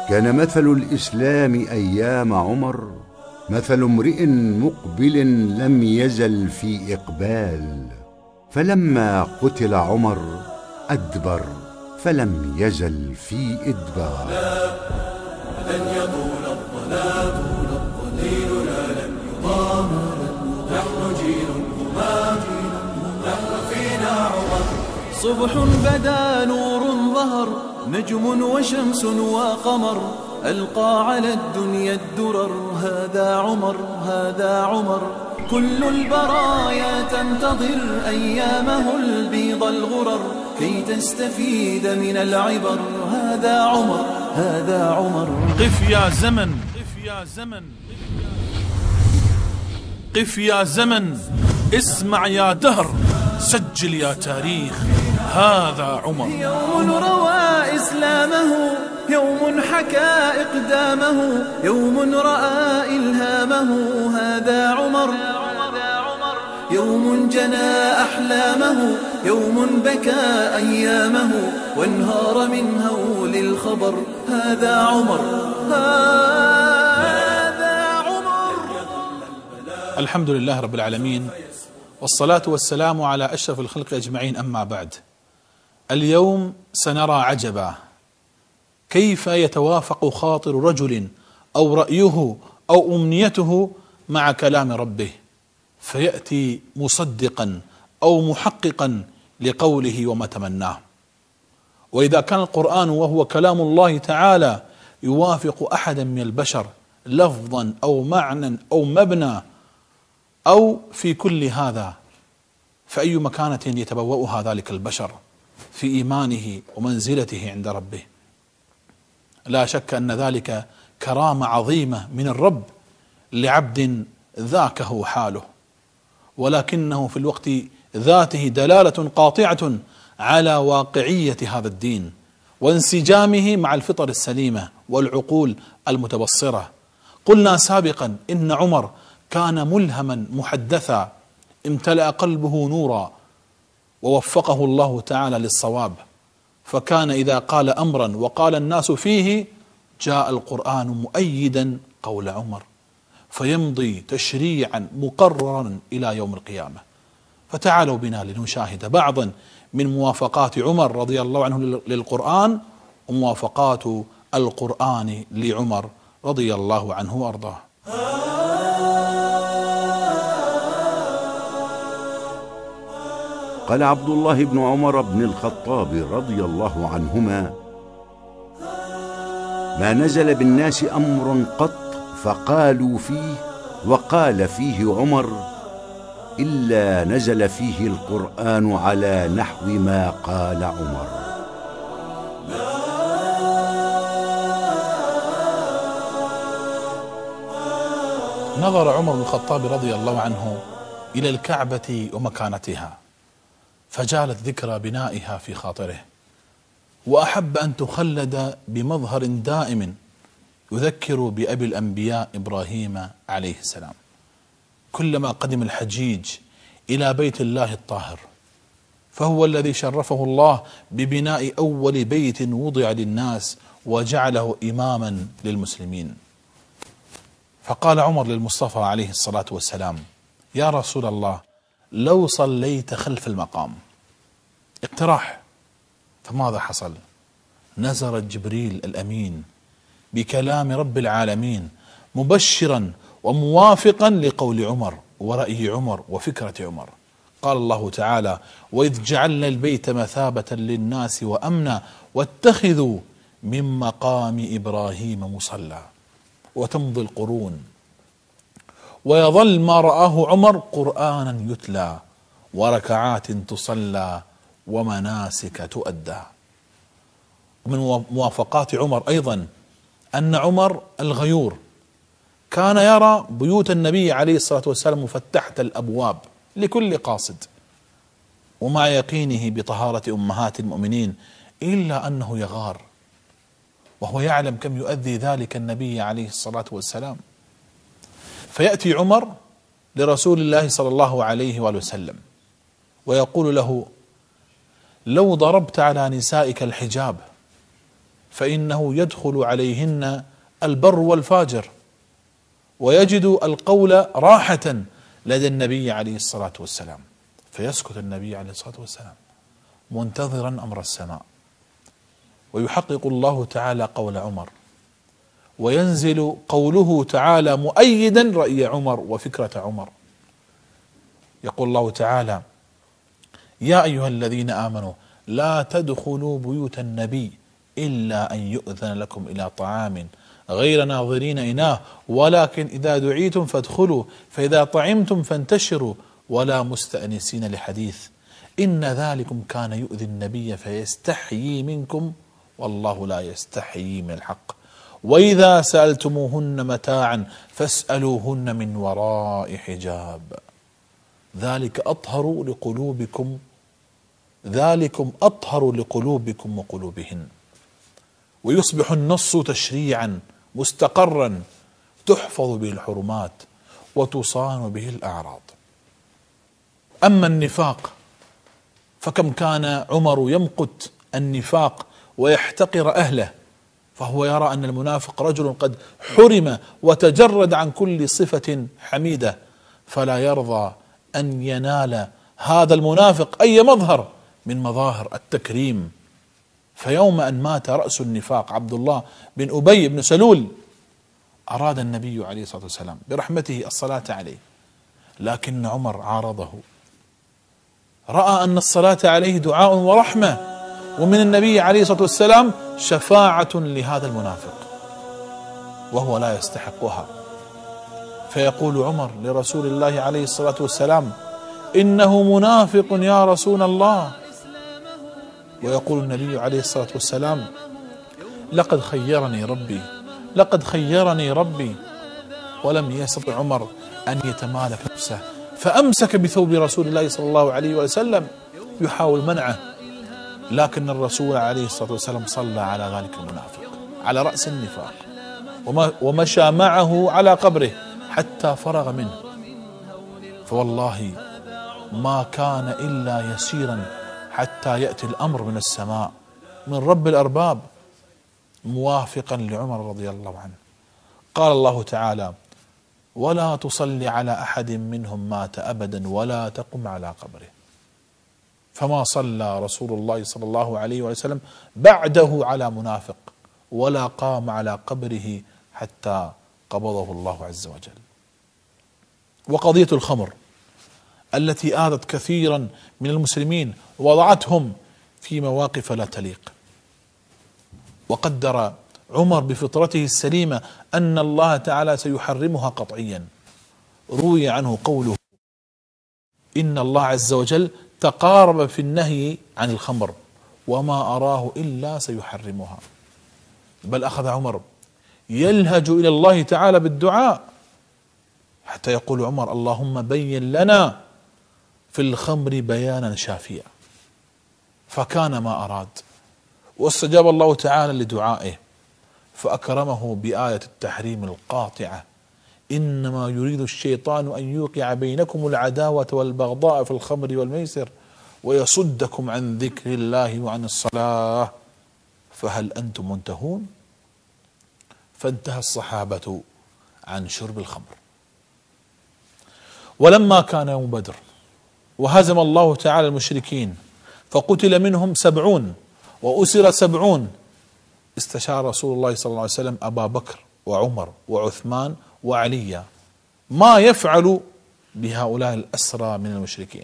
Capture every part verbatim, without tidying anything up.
كان مثل الإسلام أيام عمر مثل امرئ مقبل لم يزل في إقبال، فلما قتل عمر أدبر فلم يزل في إدبار. لن يطول الظلام ديننا لن يضام، نحن جيل همام، نحن فينا عمر. صبح بدا نور ظهر، نجم وشمس وقمر، ألقى على الدنيا الدرر. هذا عمر هذا عمر، كل البرايا تنتظر أيامه البيض الغرر كي تستفيد من العبر. هذا عمر هذا عمر. قف يا زمن قف يا زمن قف يا زمن، اسمع يا دهر، سجل يا تاريخ. هذا عمر. يوم روى إسلامه، يوم حكى إقدامه، يوم رأى إلهامه. هذا عمر. يوم جنى أحلامه، يوم بكى أيامه، وانهار من هول الخبر. هذا عمر هذا عمر. الحمد لله رب العالمين، والصلاة والسلام على أشرف الخلق أجمعين، أما بعد. اليوم سنرى عجبا، كيف يتوافق خاطر رجل أو رأيه أو أمنيته مع كلام ربه، فيأتي مصدقا أو محققا لقوله وما تمناه. وإذا كان القرآن وهو كلام الله تعالى يوافق أحدا من البشر لفظا أو معنى أو مبنى أو في كل هذا، فأي مكانة يتبوأها ذلك البشر في إيمانه ومنزلته عند ربه؟ لا شك أن ذلك كرامة عظيمة من الرب لعبد ذاكه حاله، ولكنه في الوقت ذاته دلالة قاطعة على واقعية هذا الدين وانسجامه مع الفطر السليمة والعقول المتبصرة. قلنا سابقا إن عمر كان ملهما محدثا، امتلأ قلبه نورا ووفقه الله تعالى للصواب، فكان إذا قال أمرا وقال الناس فيه جاء القرآن مؤيدا قول عمر، فيمضي تشريعا مقررا إلى يوم القيامة. فتعالوا بنا لنشاهد بعضا من موافقات عمر رضي الله عنه للقرآن وموافقات القرآن لعمر رضي الله عنه وأرضاه. قال عبد الله بن عمر بن الخطاب رضي الله عنهما: ما نزل بالناس أمر قط فقالوا فيه وقال فيه عمر إلا نزل فيه القرآن على نحو ما قال عمر. نظر عمر بن الخطاب رضي الله عنه إلى الكعبة ومكانتها، فجالت ذكرى بنائها في خاطره، وأحب أن تخلد بمظهر دائم يذكر بأبي الأنبياء إبراهيم عليه السلام. كلما قدم الحجيج إلى بيت الله الطاهر، فهو الذي شرفه الله ببناء أول بيت وضع للناس وجعله إماما للمسلمين. فقال عمر للمصطفى عليه الصلاة والسلام: يا رسول الله، لو صليت خلف المقام. اقتراح. فماذا حصل؟ نزل جبريل الأمين بكلام رب العالمين مبشرا وموافقا لقول عمر ورأي عمر وفكرة عمر. قال الله تعالى: وإذ جعلنا البيت مثابة للناس وأمنا واتخذوا من مقام إبراهيم مصلى. وتمضي القرون ويظل ما رآه عمر قرآنا يتلى وركعات تصلى ومناسك تؤدى. ومن موافقات عمر أيضا أن عمر الغيور كان يرى بيوت النبي عليه الصلاة والسلام مفتحة الأبواب لكل قاصد، ومع يقينه بطهارة أمهات المؤمنين إلا أنه يغار، وهو يعلم كم يؤذي ذلك النبي عليه الصلاة والسلام. فيأتي عمر لرسول الله صلى الله عليه وآله وسلم ويقول له: لو ضربت على نسائك الحجاب فإنه يدخل عليهن البر والفاجر ويجد القول راحة لدى النبي عليه الصلاة والسلام، فيسكت النبي عليه الصلاة والسلام منتظرا أمر السماء، ويحقق الله تعالى قول عمر، وينزل قوله تعالى مؤيدا رأي عمر وفكرة عمر. يقول الله تعالى: يا أيها الذين آمنوا لا تدخلوا بيوت النبي إلا أن يؤذن لكم إلى طعام غير ناظرين إناه ولكن إذا دعيتم فادخلوا فإذا طعمتم فانتشروا ولا مستأنسين لحديث إن ذلكم كان يؤذي النبي فيستحيي منكم والله لا يستحيي من الحق وإذا سألتموهن متاعا فاسألوهن من وراء حجاب ذلك أطهر لقلوبكم ذلكم أطهر لقلوبكم وقلوبهن. ويصبح النص تشريعا مستقرا تحفظ به الحرمات وتصان به الأعراض. أما النفاق فكم كان عمر يمقت النفاق ويحتقر أهله، فهو يرى أن المنافق رجل قد حرم وتجرد عن كل صفة حميدة، فلا يرضى أن ينال هذا المنافق أي مظهر من مظاهر التكريم. فيوم أن مات رأس النفاق عبد الله بن أبي بن سلول أراد النبي عليه الصلاة والسلام برحمته الصلاة عليه، لكن عمر عارضه، رأى أن الصلاة عليه دعاء ورحمة ومن النبي عليه الصلاة والسلام شفاعة لهذا المنافق وهو لا يستحقها. فيقول عمر لرسول الله عليه الصلاة والسلام: إنه منافق يا رسول الله. ويقول النبي عليه الصلاة والسلام: لقد خيرني ربي لقد خيرني ربي. ولم يستطع عمر أن يتمالك نفسه فأمسك بثوب رسول الله صلى الله عليه وسلم يحاول منعه، لكن الرسول عليه الصلاة والسلام صلى على ذلك المنافق على رأس النفاق ومشى معه على قبره حتى فرغ منه. فوالله ما كان إلا يسيرا حتى يأتي الأمر من السماء من رب الأرباب موافقا لعمر رضي الله عنه. قال الله تعالى: ولا تصلي على أحد منهم مات أبدا ولا تقم على قبره. فما صلى رسول الله صلى الله عليه وسلم بعده على منافق ولا قام على قبره حتى قبضه الله عز وجل. وقضية الخمر التي آذت كثيرا من المسلمين ووضعتهم في مواقف لا تليق، وقدر عمر بفطرته السليمة أن الله تعالى سيحرمها قطعيا. روي عنه قوله: إن الله عز وجل تقارب في النهي عن الخمر وما أراه إلا سيحرمها. بل أخذ عمر يلهج إلى الله تعالى بالدعاء حتى يقول عمر: اللهم بين لنا في الخمر بيانا شافيا. فكان ما أراد، واستجاب الله تعالى لدعائه فأكرمه بآية التحريم القاطعة: إنما يريد الشيطان أن يوقع بينكم العداوة والبغضاء في الخمر والميسر ويصدكم عن ذكر الله وعن الصلاة فهل أنتم منتهون؟ فانتهى الصحابة عن شرب الخمر. ولما كان يوم بدر وهزم الله تعالى المشركين فقتل منهم سبعون وأسر سبعون، استشار رسول الله صلى الله عليه وسلم أبا بكر وعمر وعثمان وعليا ما يفعل بهؤلاء الأسرى من المشركين.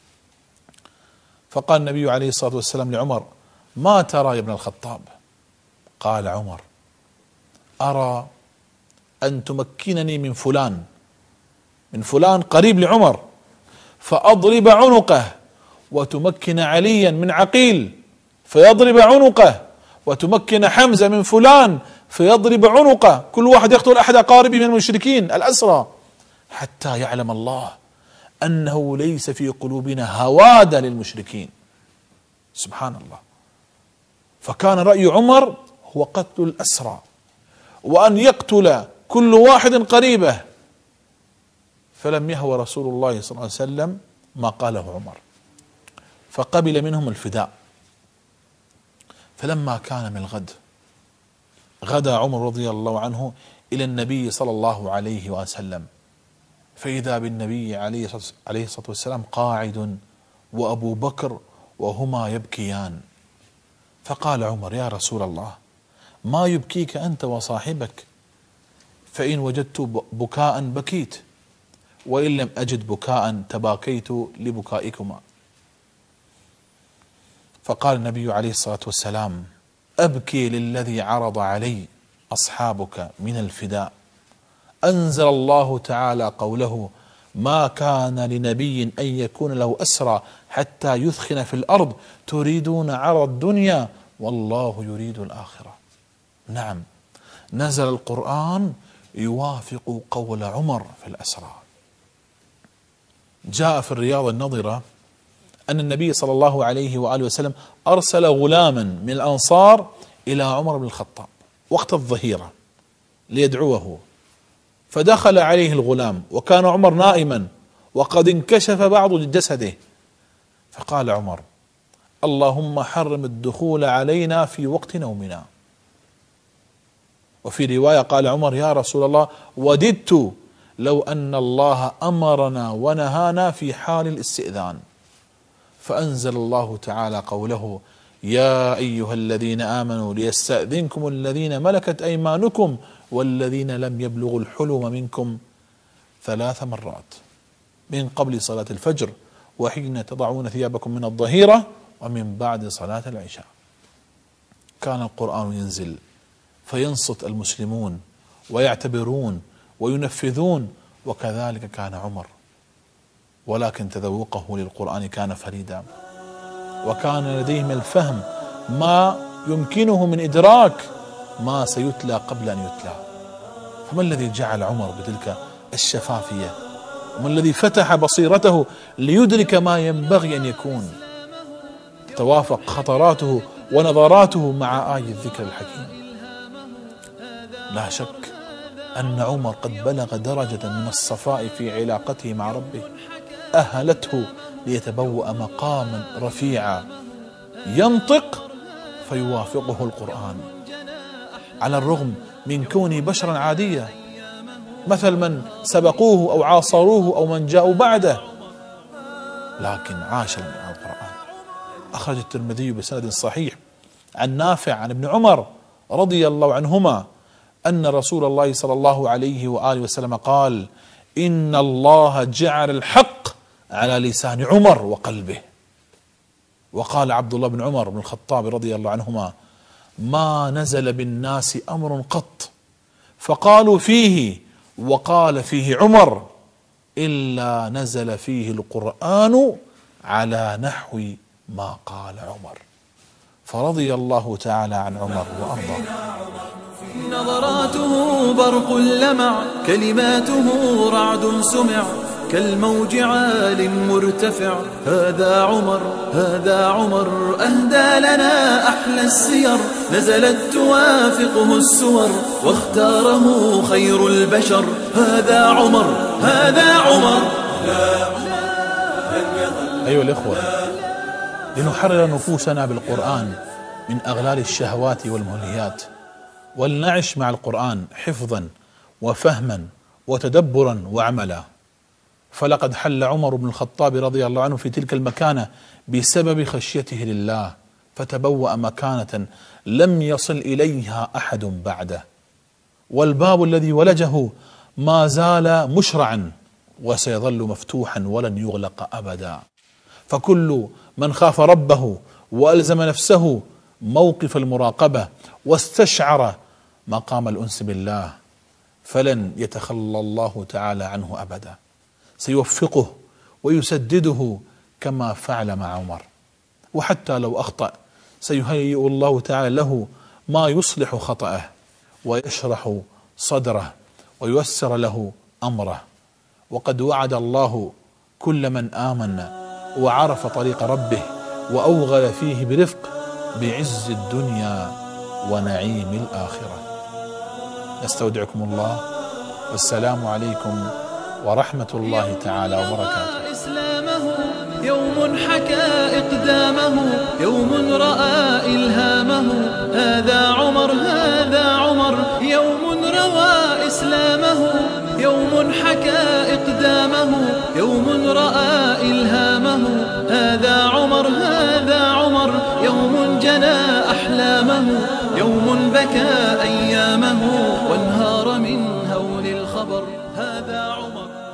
فقال النبي عليه الصلاة والسلام لعمر: ما ترى يا ابن الخطاب؟ قال عمر: أرى أن تمكنني من فلان من فلان قريب لعمر فأضرب عنقه، وتمكن عليا من عقيل فيضرب عنقه، وتمكن حمزة من فلان فيضرب عنقه، كل واحد يقتل أحد أقاربه من المشركين الأسرى، حتى يعلم الله أنه ليس في قلوبنا هوادة للمشركين. سبحان الله. فكان رأي عمر هو قتل الأسرى وأن يقتل كل واحد قريبه، فلم يهوى رسول الله صلى الله عليه وسلم ما قاله عمر فقبل منهم الفداء. فلما كان من الغد غدا عمر رضي الله عنه إلى النبي صلى الله عليه وسلم، فإذا بالنبي عليه الصلاة والسلام قاعد وأبو بكر وهما يبكيان. فقال عمر: يا رسول الله، ما يبكيك أنت وصاحبك؟ فإن وجدت بكاء بكيت، وإن لم أجد بكاء تباكيت لبكائكما. فقال النبي عليه الصلاة والسلام: أبكي للذي عرض علي أصحابك من الفداء. أنزل الله تعالى قوله: ما كان لنبي أن يكون له أسرى حتى يثخن في الأرض تريدون عرض الدنيا والله يريد الآخرة. نعم، نزل القرآن يوافق قول عمر في الأسرى. جاء في الرياض النظرة أن النبي صلى الله عليه وآله وسلم أرسل غلاما من الأنصار إلى عمر بن الخطاب وقت الظهيرة ليدعوه، فدخل عليه الغلام وكان عمر نائما وقد انكشف بعض جسده، فقال عمر: اللهم حرم الدخول علينا في وقت نومنا. وفي رواية قال عمر: يا رسول الله، وددت لو أن الله أمرنا ونهانا في حال الاستئذان. فأنزل الله تعالى قوله: يا أيها الذين آمنوا ليستأذنكم الذين ملكت أيمانكم والذين لم يبلغوا الحلم منكم ثلاث مرات من قبل صلاة الفجر وحين تضعون ثيابكم من الظهيرة ومن بعد صلاة العشاء. كان القرآن ينزل فينصت المسلمون ويعتبرون وينفذون، وكذلك كان عمر، ولكن تذوقه للقرآن كان فريدا، وكان لديهم الفهم ما يمكنه من إدراك ما سيتلى قبل أن يتلى. فما الذي جعل عمر بتلك الشفافية؟ وما الذي فتح بصيرته ليدرك ما ينبغي أن يكون؟ توافق خطراته ونظراته مع آية الذكر الحكيم. لا شك أن عمر قد بلغ درجة من الصفاء في علاقته مع ربه أهلته ليتبوأ مقاما رفيعا ينطق فيوافقه القرآن، على الرغم من كونه بشرا عاديا مثل من سبقوه أو عاصروه أو من جاءوا بعده، لكن عاش القرآن. أخرج الترمذي بسند صحيح عن نافع عن ابن عمر رضي الله عنهما أن رسول الله صلى الله عليه وآله وسلم قال: إن الله جعل الحق على لسان عمر وقلبه. وقال عبد الله بن عمر بن الخطاب رضي الله عنهما: ما نزل بالناس أمر قط فقالوا فيه وقال فيه عمر إلا نزل فيه القرآن على نحو ما قال عمر. فرضي الله تعالى عن عمر وأرضاه. نظراته برق لمع، كلماته رعد سمع، كالموج عال مرتفع. هذا عمر هذا عمر أهدى لنا أحلى السير، نزلت توافقه السور واختاره خير البشر. هذا عمر هذا عمر. أيها الإخوة، لنحرر نفوسنا بالقرآن من أغلال الشهوات والملهيات، ولنعش مع القرآن حفظا وفهما وتدبرا وعملا. فلقد حل عمر بن الخطاب رضي الله عنه في تلك المكانة بسبب خشيته لله، فتبوأ مكانة لم يصل إليها أحد بعده، والباب الذي ولجه ما زال مشرعا وسيظل مفتوحا ولن يغلق أبدا. فكل من خاف ربه وألزم نفسه موقف المراقبة واستشعر مقام الأنس بالله فلن يتخلى الله تعالى عنه أبدا، سيوفقه ويسدده كما فعل مع عمر. وحتى لو أخطأ سيهيئ الله تعالى له ما يصلح خطأه ويشرح صدره وييسر له أمره. وقد وعد الله كل من آمن وعرف طريق ربه وأوغل فيه برفق بعز الدنيا ونعيم الآخرة. نستودعكم الله، والسلام عليكم ورحمة الله تعالى وبركاته. إسلامه يوم حكى إقدامه، يوم رأى إلهامه. هذا عمر هذا عمر أسلامه، يوم حكى إقدامه، يوم رأى إلهامه. هذا عمر هذا عمر، يوم جنى أحلامه، يوم بكى أيامه وانهار من هول الخبر. هذا عمر.